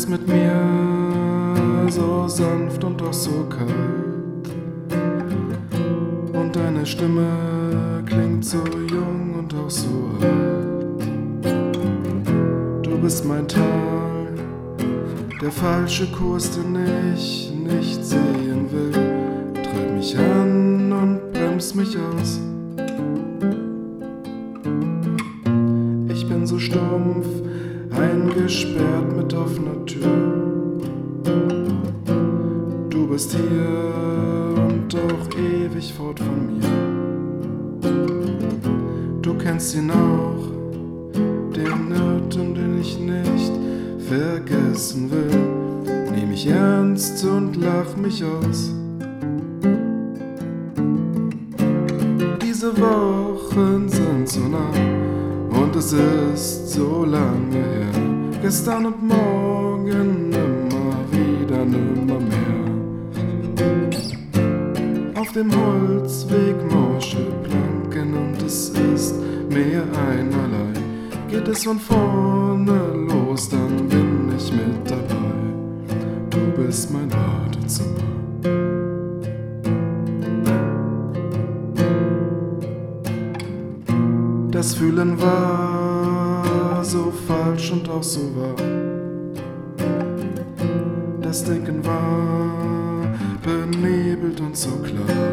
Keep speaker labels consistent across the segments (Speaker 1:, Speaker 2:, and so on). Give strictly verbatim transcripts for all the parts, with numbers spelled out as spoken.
Speaker 1: bist mit mir so sanft und doch so kalt. Und deine Stimme klingt so jung und auch so alt. Du bist mein Tal, der falsche Kurs, den ich nicht sehen will. Treib mich an und bremst mich aus. Ich bin so stumpf, eingesperrt mit offener Tür. Du bist hier und doch ewig fort von mir. Du kennst ihn auch, den Irrtum, den ich nicht vergessen will. Nehm mich ernst und lach mich aus. Diese Wochen sind so nah und es ist so lange her. Gestern und morgen immer wieder, nimmer mehr. Auf dem Holzweg morsche Planken und es ist mir einerlei. Geht es von vorne los, dann bin ich mit dabei. Du bist mein Badezimmer. Das Fühlen war so falsch und auch so wahr. Das Denken war benebelt und so klar.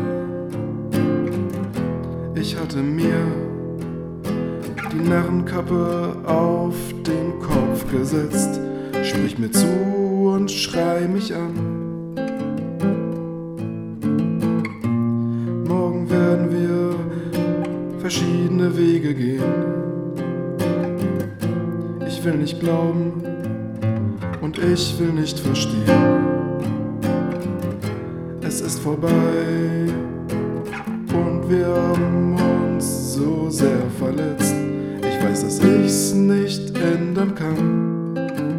Speaker 1: Ich hatte mir die Narrenkappe auf den Kopf gesetzt. Sprich mir zu und schrei mich an. Morgen werden wir verschiedene Wege gehen. Ich will nicht glauben und ich will nicht verstehen. Es ist vorbei und wir haben uns so sehr verletzt. Ich weiß, dass ich's nicht ändern kann.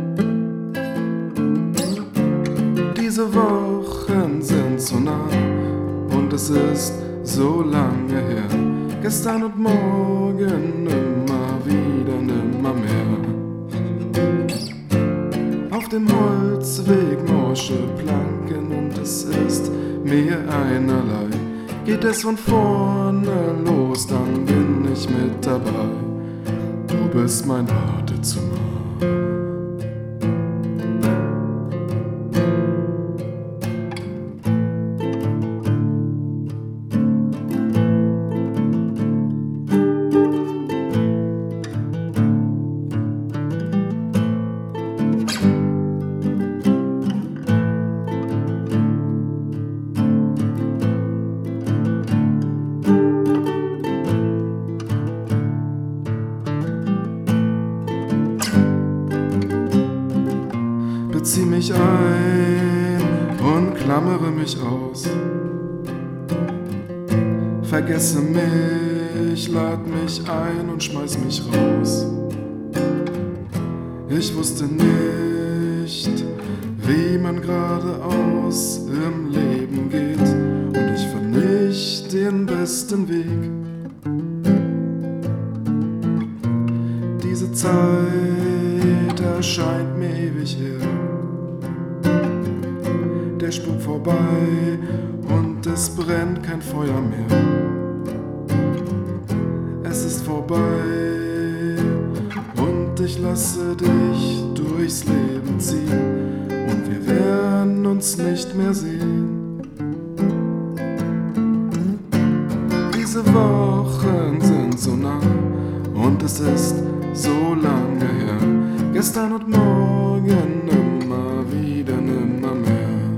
Speaker 1: Diese Wochen sind so nah und es ist so lange her. Gestern und morgen immer wieder, nimmer mehr. Auf dem Holzweg morsche Planken und es ist mir einerlei. Geht es von vorne los, dann bin ich mit dabei. Du bist mein Badezimmer. Bezieh mich ein und klammere mich aus. Vergesse mich, lad mich ein und schmeiß mich raus. Ich wusste nicht, wie man geradeaus im Leben geht, und ich fand nicht den besten Weg. Diese Zeit erscheint mir ewig her. Der Spuk vorbei und es brennt kein Feuer mehr. Es ist vorbei und ich lasse dich durchs Leben ziehen und wir werden uns nicht mehr sehen. Diese Wochen sind so nah und es ist so lange her. Gestern und morgen immer wieder, nimmer mehr.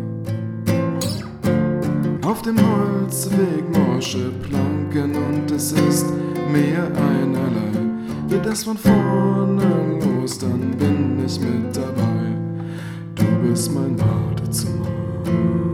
Speaker 1: Auf dem Holzweg morsche Planken und es ist mir einerlei. Geht es von vorne los, dann bin ich mit dabei. Du bist mein Badezimmer.